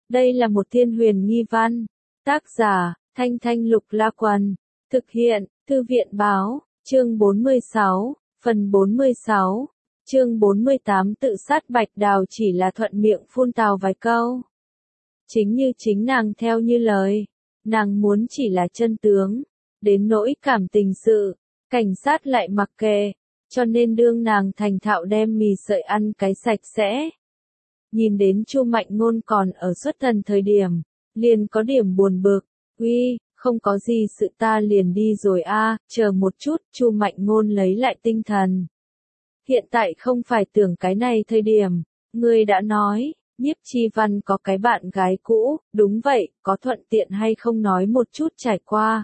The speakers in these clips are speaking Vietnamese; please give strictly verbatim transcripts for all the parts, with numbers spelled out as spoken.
Đây là một thiên huyền nghi văn. Tác giả, Thanh Thanh Lục La Quần. Thực hiện, Thư viện Báo, chương bốn mươi sáu, phần bốn mươi sáu. Chương bốn mươi tám tự sát Bạch Đào chỉ là thuận miệng phun tào vài câu. Chính như chính nàng theo như lời, nàng muốn chỉ là chân tướng, đến nỗi cảm tình sự, cảnh sát lại mặc kệ, cho nên đương nàng thành thạo đem mì sợi ăn cái sạch sẽ. Nhìn đến Chu Mạnh Ngôn còn ở xuất thần thời điểm, liền có điểm buồn bực, uy, không có gì sự ta liền đi rồi a, chờ một chút, Chu Mạnh Ngôn lấy lại tinh thần. Hiện tại không phải tưởng cái này thời điểm, ngươi đã nói, Nhiếp Chi Văn có cái bạn gái cũ, đúng vậy, có thuận tiện hay không nói một chút trải qua.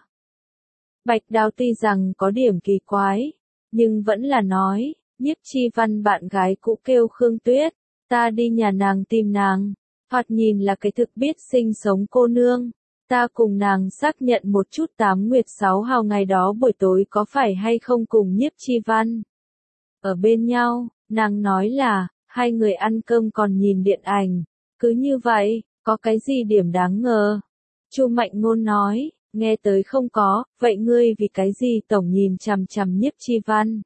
Bạch Đào tuy rằng có điểm kỳ quái, nhưng vẫn là nói, Nhiếp Chi Văn bạn gái cũ kêu Khương Tuyết, ta đi nhà nàng tìm nàng, thoạt nhìn là cái thực biết sinh sống cô nương, ta cùng nàng xác nhận một chút tám nguyệt sáu hào ngày đó buổi tối có phải hay không cùng Nhiếp Chi Văn. Ở bên nhau, nàng nói là, hai người ăn cơm còn nhìn điện ảnh, cứ như vậy, có cái gì điểm đáng ngờ. Chu Mạnh Ngôn nói, nghe tới không có, vậy ngươi vì cái gì tổng nhìn chằm chằm Nhiếp Chi Văn.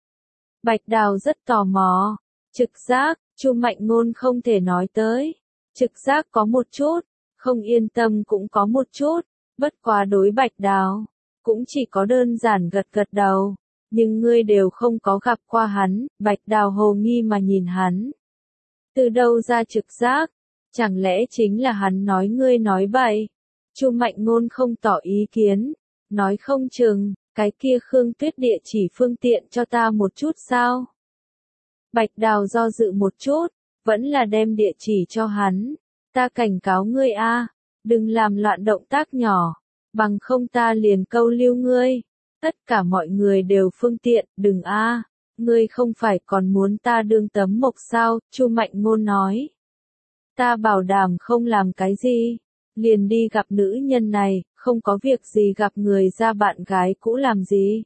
Bạch Đào rất tò mò, trực giác, Chu Mạnh Ngôn không thể nói tới, trực giác có một chút, không yên tâm cũng có một chút, bất quá đối Bạch Đào, cũng chỉ có đơn giản gật gật đầu. Nhưng ngươi đều không có gặp qua hắn, Bạch Đào hồ nghi mà nhìn hắn. Từ đâu ra trực giác? Chẳng lẽ chính là hắn nói ngươi nói bậy? Chu Mạnh Ngôn không tỏ ý kiến, nói không chừng, cái kia Khương Tuyết địa chỉ phương tiện cho ta một chút sao? Bạch Đào do dự một chút, vẫn là đem địa chỉ cho hắn. Ta cảnh cáo ngươi a, đừng làm loạn động tác nhỏ, bằng không ta liền câu lưu ngươi. Tất cả mọi người đều phương tiện, đừng a, à, ngươi không phải còn muốn ta đương tấm mộc sao, Chu Mạnh Ngôn nói. Ta bảo đảm không làm cái gì, liền đi gặp nữ nhân này, không có việc gì gặp người ra bạn gái cũ làm gì.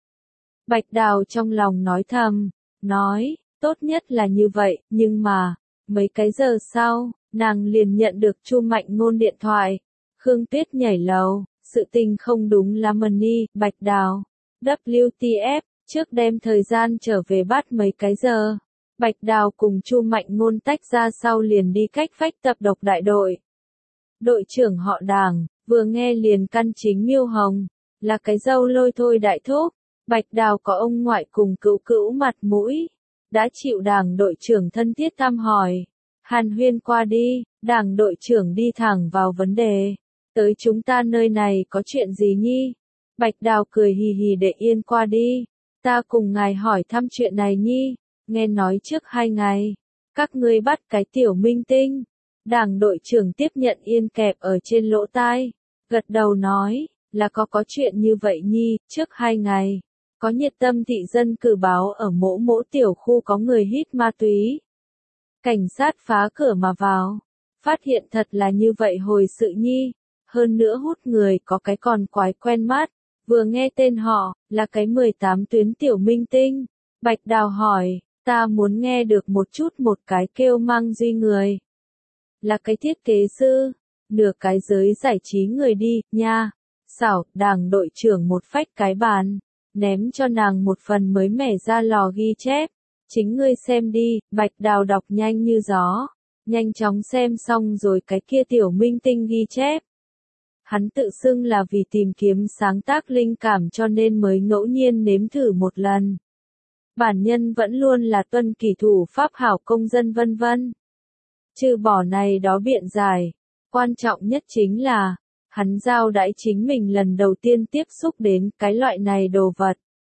Bạch Đào trong lòng nói thầm, nói, tốt nhất là như vậy, nhưng mà, mấy cái giờ sau, nàng liền nhận được Chu Mạnh Ngôn điện thoại, Khương Tuyết nhảy lầu. Sự tình không đúng là Money, Bạch Đào, W T F, trước đem thời gian trở về bắt mấy cái giờ. Bạch Đào cùng Chu Mạnh Ngôn tách ra sau liền đi cách vách tập độc đại đội. Đội trưởng họ Đàng, vừa nghe liền căn chính Miêu Hồng, là cái dâu lôi thôi đại thúc. Bạch Đào có ông ngoại cùng cữu cữu mặt mũi, đã chịu Đàng đội trưởng thân thiết thăm hỏi. Hàn huyên qua đi, Đàng đội trưởng đi thẳng vào vấn đề. Tới chúng ta nơi này có chuyện gì nhi? Bạch Đào cười hì hì để yên qua đi. Ta cùng ngài hỏi thăm chuyện này nhi. Nghe nói trước hai ngày, các ngươi bắt cái tiểu minh tinh. Đảng đội trưởng tiếp nhận yên kẹp ở trên lỗ tai. Gật đầu nói, là có có chuyện như vậy nhi, trước hai ngày. Có nhiệt tâm thị dân cử báo ở mỗ mỗ tiểu khu có người hít ma túy. Cảnh sát phá cửa mà vào. Phát hiện thật là như vậy hồi sự nhi. Hơn nữa hút người có cái còn quái quen mắt, vừa nghe tên họ, là cái mười tám tuyến tiểu minh tinh. Bạch Đào hỏi, ta muốn nghe được một chút một cái kêu Mang Duy người. Là cái thiết kế sư, nửa cái giới giải trí người đi, nha. Xảo, Đảng đội trưởng một phách cái bàn, ném cho nàng một phần mới mẻ ra lò ghi chép. Chính ngươi xem đi, Bạch Đào đọc nhanh như gió, nhanh chóng xem xong rồi cái kia tiểu minh tinh ghi chép. Hắn tự xưng là vì tìm kiếm sáng tác linh cảm cho nên mới ngẫu nhiên nếm thử một lần. Bản nhân vẫn luôn là tuân kỷ thủ pháp hảo công dân vân vân. Trừ bỏ này đó biện giải, quan trọng nhất chính là, hắn giao đãi chính mình lần đầu tiên tiếp xúc đến cái loại này đồ vật.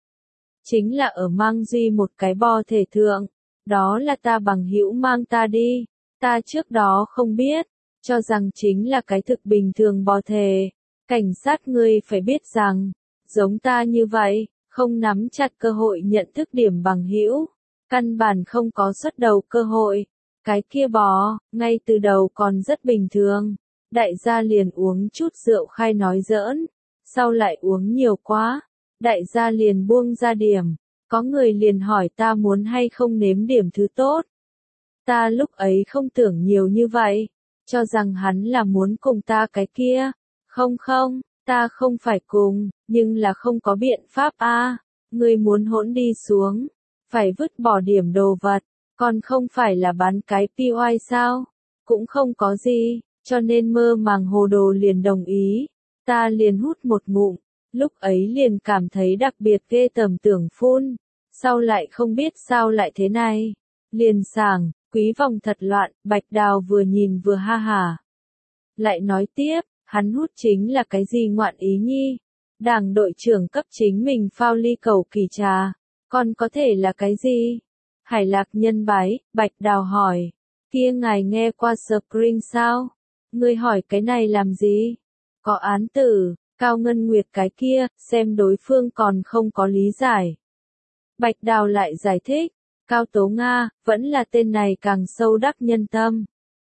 Chính là ở Mang Duy một cái bo thể thượng, đó là ta bằng hữu mang ta đi, ta trước đó không biết. Cho rằng chính là cái thực bình thường bò thể. Cảnh sát ngươi phải biết rằng, giống ta như vậy, không nắm chặt cơ hội nhận thức điểm bằng hữu, căn bản không có xuất đầu cơ hội. Cái kia bò, ngay từ đầu còn rất bình thường, đại gia liền uống chút rượu khai nói giỡn, sau lại uống nhiều quá, đại gia liền buông ra điểm, có người liền hỏi ta muốn hay không nếm điểm thứ tốt. Ta lúc ấy không tưởng nhiều như vậy. cho rằng hắn là muốn cùng ta cái kia. Không không, ta không phải cùng, nhưng là không có biện pháp a. Ngươi muốn hỗn đi xuống, phải vứt bỏ điểm đồ vật, còn không phải là bán cái pi oai sao? Cũng không có gì, cho nên mơ màng hồ đồ liền đồng ý. Ta liền hút một ngụm, lúc ấy liền cảm thấy đặc biệt ghê tởm tưởng phun, sau lại không biết sao lại thế này. Liền sảng, quý vòng thật loạn, Bạch Đào vừa nhìn vừa ha hả. Lại nói tiếp, hắn hút chính là cái gì ngoạn ý nhi? Đảng đội trưởng cấp chính mình phao ly cầu kỳ trà, còn có thể là cái gì? Hải Lạc nhân bái, Bạch Đào hỏi, kia ngài nghe qua Spring sao? Ngươi hỏi cái này làm gì? Có án tử, Cao Ngân Nguyệt cái kia, xem đối phương còn không có lý giải. Bạch Đào lại giải thích, Cao Tố Nga, vẫn là tên này càng sâu đắc nhân tâm.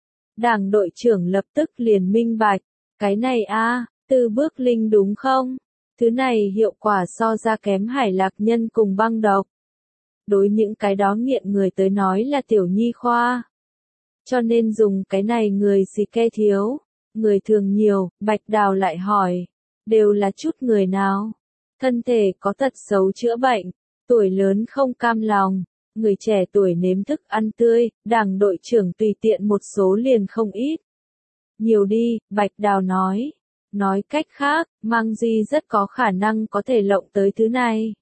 Đảng đội trưởng lập tức liền minh bạch, cái này a, từ bước linh đúng không? Thứ này hiệu quả so ra kém Hải Lạc nhân cùng băng độc. Đối những cái đó nghiện người tới nói là tiểu nhi khoa. Cho nên dùng cái này người xì ke thiếu, người thường nhiều. Bạch Đào lại hỏi, đều là chút người nào? Thân thể có tật xấu chữa bệnh, tuổi lớn không cam lòng, người trẻ tuổi nếm thức ăn tươi, đảng đội trưởng tùy tiện một số liền không ít. Nhiều đi, Bạch Đào nói. Nói cách khác, Mang Duy rất có khả năng có thể lộng tới thứ này.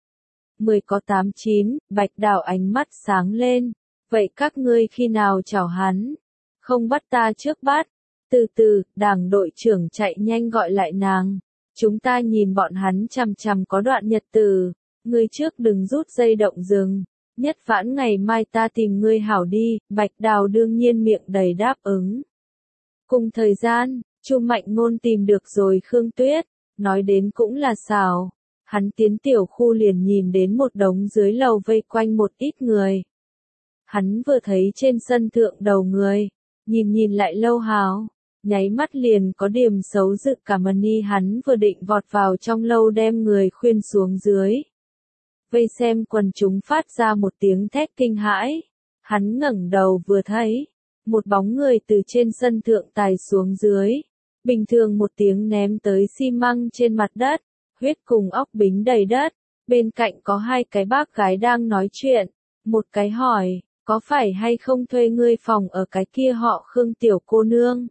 Mười có tám chín, Bạch Đào ánh mắt sáng lên. Vậy các ngươi khi nào chào hắn? Không bắt ta trước bắt. Từ từ, đảng đội trưởng chạy nhanh gọi lại nàng. Chúng ta nhìn bọn hắn chằm chằm có đoạn nhật từ. Ngươi trước đừng rút dây động rừng. Nhất vãn ngày mai ta tìm ngươi hảo đi. Bạch Đào đương nhiên miệng đầy đáp ứng. Cùng thời gian, Chu Mạnh Ngôn tìm được rồi Khương Tuyết. Nói đến cũng là xảo. Hắn tiến tiểu khu liền nhìn đến một đống dưới lầu vây quanh một ít người. Hắn vừa thấy trên sân thượng đầu người, nhìn nhìn lại lâu hào, nháy mắt liền có điểm xấu dự cả mani. Hắn vừa định vọt vào trong lâu đem người khuyên xuống dưới. Vây xem quần chúng phát ra một tiếng thét kinh hãi. Hắn ngẩng đầu vừa thấy, một bóng người từ trên sân thượng tài xuống dưới. Bình thường một tiếng ném tới xi măng trên mặt đất, huyết cùng óc bính đầy đất. Bên cạnh có hai cái bác gái đang nói chuyện. Một cái hỏi, có phải hay không thuê ngươi phòng ở cái kia họ Khương tiểu cô nương?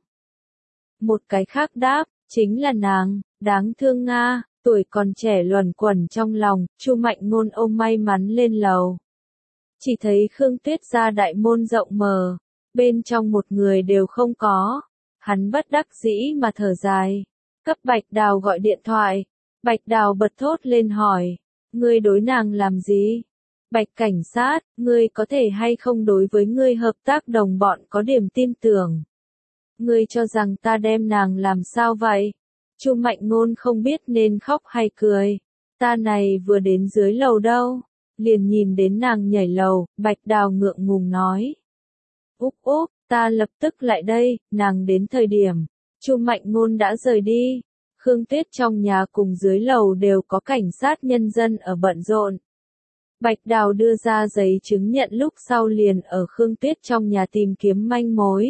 Một cái khác đáp, chính là nàng, đáng thương Nga, tuổi còn trẻ luẩn quẩn trong lòng. Chu Mạnh Ngôn ôm may mắn lên lầu. Chỉ thấy Khương Tuyết ra đại môn rộng mở, bên trong một người đều không có. Hắn bất đắc dĩ mà thở dài, cấp Bạch Đào gọi điện thoại. Bạch Đào bật thốt lên hỏi, ngươi đối nàng làm gì? Bạch cảnh sát, ngươi có thể hay không đối với ngươi hợp tác đồng bọn có điểm tin tưởng? Ngươi cho rằng ta đem nàng làm sao vậy? Chu Mạnh Ngôn không biết nên khóc hay cười. Ta này vừa đến dưới lầu đâu, liền nhìn đến nàng nhảy lầu. Bạch Đào ngượng ngùng nói. Úp úp, ta lập tức lại đây. Nàng đến thời điểm, Chu Mạnh Ngôn đã rời đi. Khương Tuyết trong nhà cùng dưới lầu đều có cảnh sát nhân dân ở bận rộn. Bạch Đào đưa ra giấy chứng nhận lúc sau liền ở Khương Tuyết trong nhà tìm kiếm manh mối.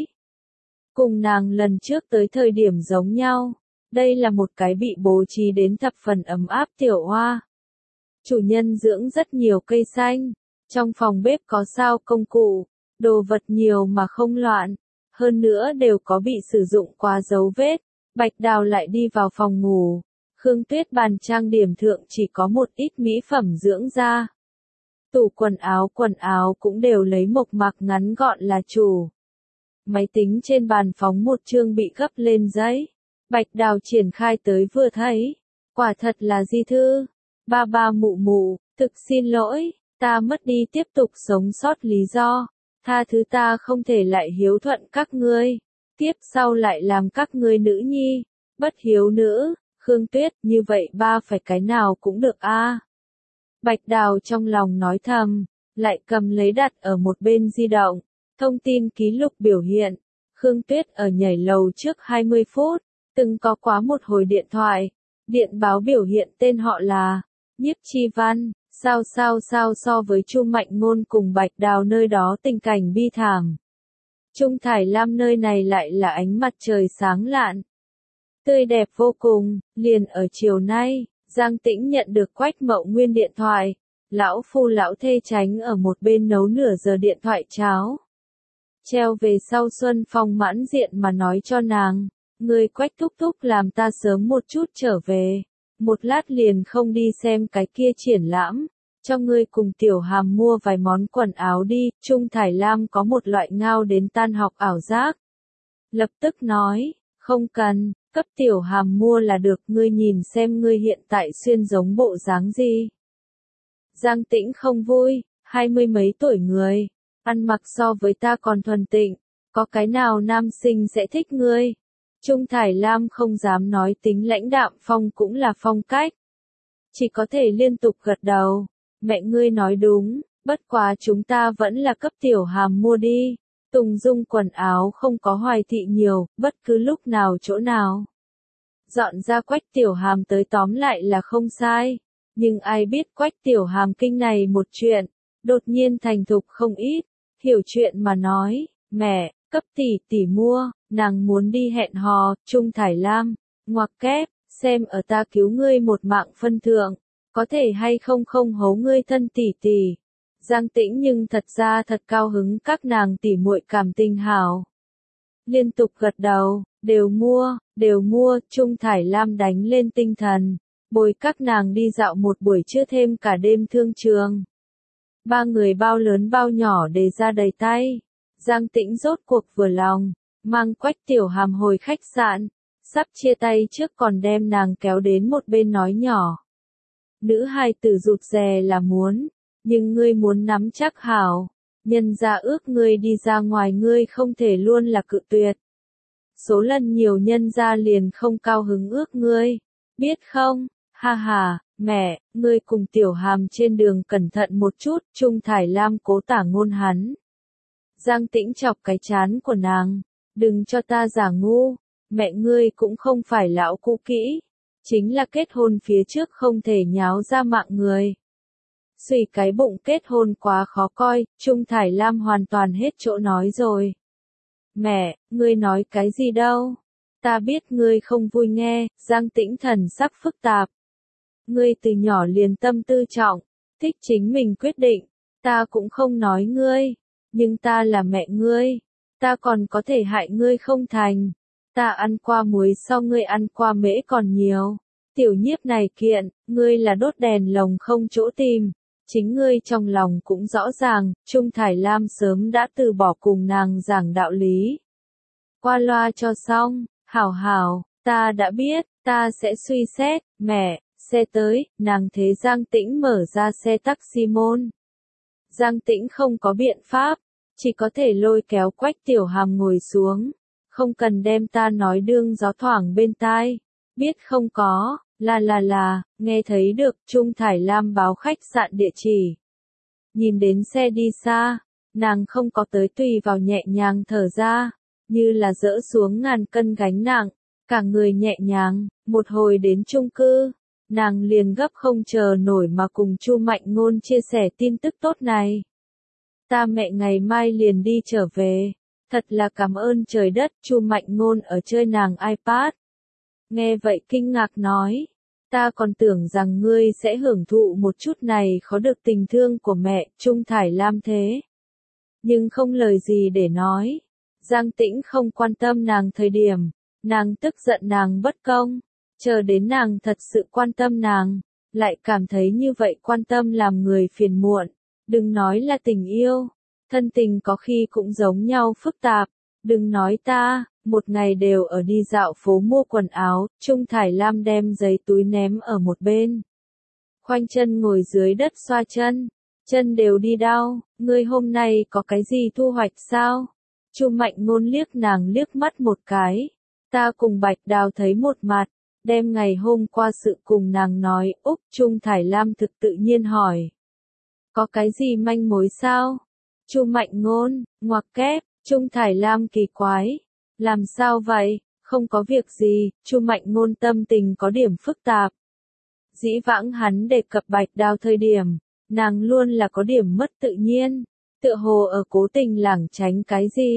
Cùng nàng lần trước tới thời điểm giống nhau. Đây là một cái bị bố trí đến thập phần ấm áp tiểu hoa. Chủ nhân dưỡng rất nhiều cây xanh. Trong phòng bếp có sao công cụ. Đồ vật nhiều mà không loạn. Hơn nữa đều có bị sử dụng qua dấu vết. Bạch Đào lại đi vào phòng ngủ. Khương Tuyết bàn trang điểm thượng chỉ có một ít mỹ phẩm dưỡng da. Tủ quần áo quần áo cũng đều lấy mộc mạc ngắn gọn là chủ. Máy tính trên bàn phóng một chương bị gấp lên giấy. Bạch Đào triển khai tới vừa thấy. Quả thật là di thư. Ba ba mụ mụ, thực xin lỗi, ta mất đi tiếp tục sống sót lý do. Tha thứ ta không thể lại hiếu thuận các ngươi. Tiếp sau lại làm các ngươi nữ nhi. Bất hiếu nữ, Khương Tuyết, như vậy ba phải cái nào cũng được a. Bạch Đào trong lòng nói thầm, lại cầm lấy đặt ở một bên di động. Thông tin ký lục biểu hiện. Khương Tuyết ở nhảy lầu trước hai mươi phút, từng có quá một hồi điện thoại. Điện báo biểu hiện tên họ là Nhiếp Chi Văn. Sao sao sao so với Chu Mạnh Ngôn cùng Bạch Đào nơi đó tình cảnh bi thảm. Trung Thải Lam nơi này lại là ánh mặt trời sáng lạn, tươi đẹp vô cùng. Liền ở chiều nay, Giang Tĩnh nhận được Quách Mậu Nguyên điện thoại. Lão phu lão thê tránh ở một bên nấu nửa giờ điện thoại cháo. Treo về sau Xuân Phong mãn diện mà nói cho nàng, người Quách thúc thúc làm ta sớm một chút trở về. Một lát liền không đi xem cái kia triển lãm. Cho ngươi cùng Tiểu Hàm mua vài món quần áo đi. Trung Thải Lam có một loại ngao đến tan học ảo giác. Lập tức nói, không cần, cấp Tiểu Hàm mua là được, ngươi nhìn xem ngươi hiện tại xuyên giống bộ dáng gì. Giang Tĩnh không vui, hai mươi mấy tuổi người, ăn mặc so với ta còn thuần tịnh, có cái nào nam sinh sẽ thích ngươi. Trung Thải Lam không dám nói tính lãnh đạm phong cũng là phong cách. Chỉ có thể liên tục gật đầu, mẹ ngươi nói đúng, bất quá chúng ta vẫn là cấp Tiểu Hàm mua đi. Tùng Dung quần áo không có Hoài thị nhiều, bất cứ lúc nào chỗ nào. Dọn ra Quách Tiểu Hàm tới tóm lại là không sai. Nhưng ai biết Quách Tiểu Hàm kinh này một chuyện, đột nhiên thành thục không ít, hiểu chuyện mà nói, mẹ, cấp tỷ tỷ mua, nàng muốn đi hẹn hò. Trung Thải Lam, ngoặc kép, xem ở ta cứu ngươi một mạng phân thượng, có thể hay không không hấu ngươi thân tỷ tỷ. Giang Tĩnh nhưng thật ra thật cao hứng các nàng tỷ muội cảm tình hảo. Liên tục gật đầu, đều mua, đều mua. Trung Thải Lam đánh lên tinh thần, bồi các nàng đi dạo một buổi trưa thêm cả đêm thương trường. Ba người bao lớn bao nhỏ đề ra đầy tay. Giang Tĩnh rốt cuộc vừa lòng, mang Quách Tiểu Hàm hồi khách sạn, sắp chia tay trước còn đem nàng kéo đến một bên nói nhỏ. Nữ hài tử rụt rè là muốn, nhưng ngươi muốn nắm chắc hảo, nhân ra ước ngươi đi ra ngoài ngươi không thể luôn là cự tuyệt. Số lần nhiều nhân ra liền không cao hứng ước ngươi, biết không? Ha ha, mẹ, ngươi cùng Tiểu Hàm trên đường cẩn thận một chút. Trung Thải Lam cố tả ngôn hắn. Giang Tĩnh chọc cái chán của nàng, đừng cho ta giả ngu, mẹ ngươi cũng không phải lão cũ kỹ, chính là kết hôn phía trước không thể nháo ra mạng người. Xùy cái bụng kết hôn quá khó coi. Trung Thải Lam hoàn toàn hết chỗ nói rồi. Mẹ, ngươi nói cái gì đâu? Ta biết ngươi không vui nghe. Giang Tĩnh thần sắc phức tạp. Ngươi từ nhỏ liền tâm tư trọng, thích chính mình quyết định, ta cũng không nói ngươi, nhưng ta là mẹ ngươi, ta còn có thể hại ngươi không thành. Ta ăn qua muối so ngươi ăn qua mễ còn nhiều. Tiểu Nhiếp này kiện, ngươi là đốt đèn lồng không chỗ tìm, chính ngươi trong lòng cũng rõ ràng. Trung Thải Lam sớm đã từ bỏ cùng nàng giảng đạo lý. Qua loa cho xong, hảo hảo, ta đã biết, ta sẽ suy xét. Mẹ, xe tới, nàng thế Giang Tĩnh mở ra xe taxi môn. Giang Tĩnh không có biện pháp, chỉ có thể lôi kéo Quách Tiểu Hàm ngồi xuống. Không cần đem ta nói đương gió thoảng bên tai, biết không có, là là là, nghe thấy được. Trung Thải Lam báo khách sạn địa chỉ. Nhìn đến xe đi xa, nàng không có tới tùy vào nhẹ nhàng thở ra, như là dỡ xuống ngàn cân gánh nặng, cả người nhẹ nhàng. Một hồi đến chung cư, nàng liền gấp không chờ nổi mà cùng Chu Mạnh Ngôn chia sẻ tin tức tốt này. Ta mẹ ngày mai liền đi trở về, thật là cảm ơn trời đất. Chu Mạnh Ngôn ở chơi nàng iPad. Nghe vậy kinh ngạc nói, ta còn tưởng rằng ngươi sẽ hưởng thụ một chút này khó được tình thương của mẹ. Trung Thải Lam thế nhưng không lời gì để nói. Giang Tĩnh không quan tâm nàng thời điểm, nàng tức giận nàng bất công, chờ đến nàng thật sự quan tâm nàng, lại cảm thấy như vậy quan tâm làm người phiền muộn. Đừng nói là tình yêu, thân tình có khi cũng giống nhau phức tạp. Đừng nói ta, một ngày đều ở đi dạo phố mua quần áo. Trung Thải Lam đem giấy túi ném ở một bên, khoanh chân ngồi dưới đất xoa chân, chân đều đi đau. Ngươi hôm nay có cái gì thu hoạch sao? Chu Mạnh Ngôn liếc nàng liếc mắt một cái. Ta cùng Bạch Đào thấy một mặt, đem ngày hôm qua sự cùng nàng nói. Úc. Trung Thải Lam thực tự nhiên hỏi, có cái gì manh mối sao? Chu Mạnh Ngôn, ngoặc kép. Trung Thải Lam kỳ quái, làm sao vậy? Không có việc gì. Chu Mạnh Ngôn tâm tình có điểm phức tạp. Dĩ vãng hắn đề cập Bạch Đào thời điểm, nàng luôn là có điểm mất tự nhiên, tựa hồ ở cố tình lảng tránh cái gì.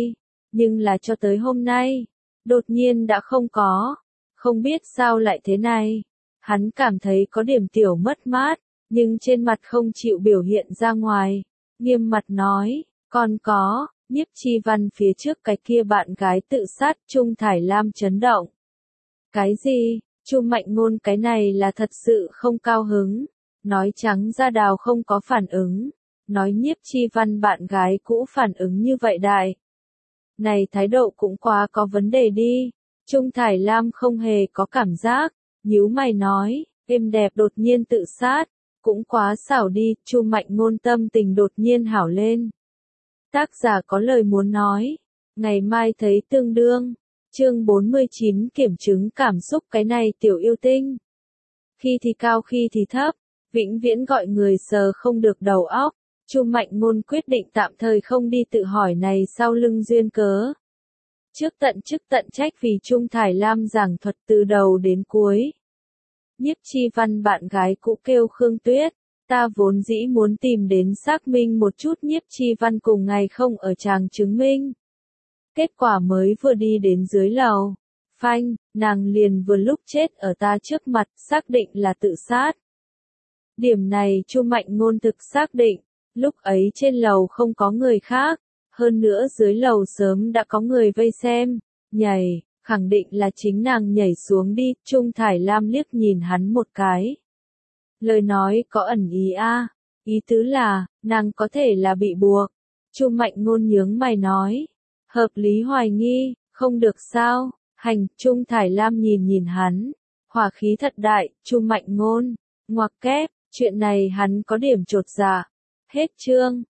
nhưng là cho tới hôm nay, đột nhiên đã không có, không biết sao lại thế này. Hắn cảm thấy có điểm tiểu mất mát, nhưng trên mặt không chịu biểu hiện ra ngoài, nghiêm mặt nói, còn có, Nhiếp Chi Văn phía trước cái kia bạn gái tự sát, Trung Thải Lam chấn động. Cái gì? Chu Mạnh Ngôn cái này là thật sự không cao hứng, nói trắng ra đào không có phản ứng, nói Nhiếp Chi Văn bạn gái cũ phản ứng như vậy đại. Này thái độ cũng quá có vấn đề đi. Trung Thải Lam không hề có cảm giác, nhíu mày nói, êm đẹp đột nhiên tự sát, cũng quá xảo đi. Chu Mạnh Ngôn tâm tình đột nhiên hảo lên. Tác giả có lời muốn nói, ngày mai thấy tương đương. Chương bốn mươi chín kiểm chứng cảm xúc cái này tiểu yêu tinh. Khi thì cao khi thì thấp, vĩnh viễn gọi người sờ không được đầu óc. Chu Mạnh Ngôn quyết định tạm thời không đi tự hỏi này sau lưng duyên cớ. Trước tận chức tận trách vì Trung Thải Lam giảng thuật từ đầu đến cuối. Nhiếp Chi Văn bạn gái cũ kêu Khương Tuyết, ta vốn dĩ muốn tìm đến xác minh một chút Nhiếp Chi Văn cùng ngày không ở tràng chứng minh. Kết quả mới vừa đi đến dưới lầu, phanh, nàng liền vừa lúc chết ở ta trước mặt, xác định là tự sát. Điểm này Chu Mạnh Ngôn thực xác định, lúc ấy trên lầu không có người khác, hơn nữa dưới lầu sớm đã có người vây xem, nhảy, khẳng định là chính nàng nhảy xuống đi. Trung Thải Lam liếc nhìn hắn một cái. Lời nói có ẩn ý a, ý tứ là, nàng có thể là bị buộc. Chu Mạnh Ngôn nhướng mày nói, hợp lý hoài nghi, không được sao, hành. Trung Thải Lam nhìn nhìn hắn, hỏa khí thật đại. Chu Mạnh Ngôn, ngoặc kép, chuyện này hắn có điểm chột dạ. Hết chương.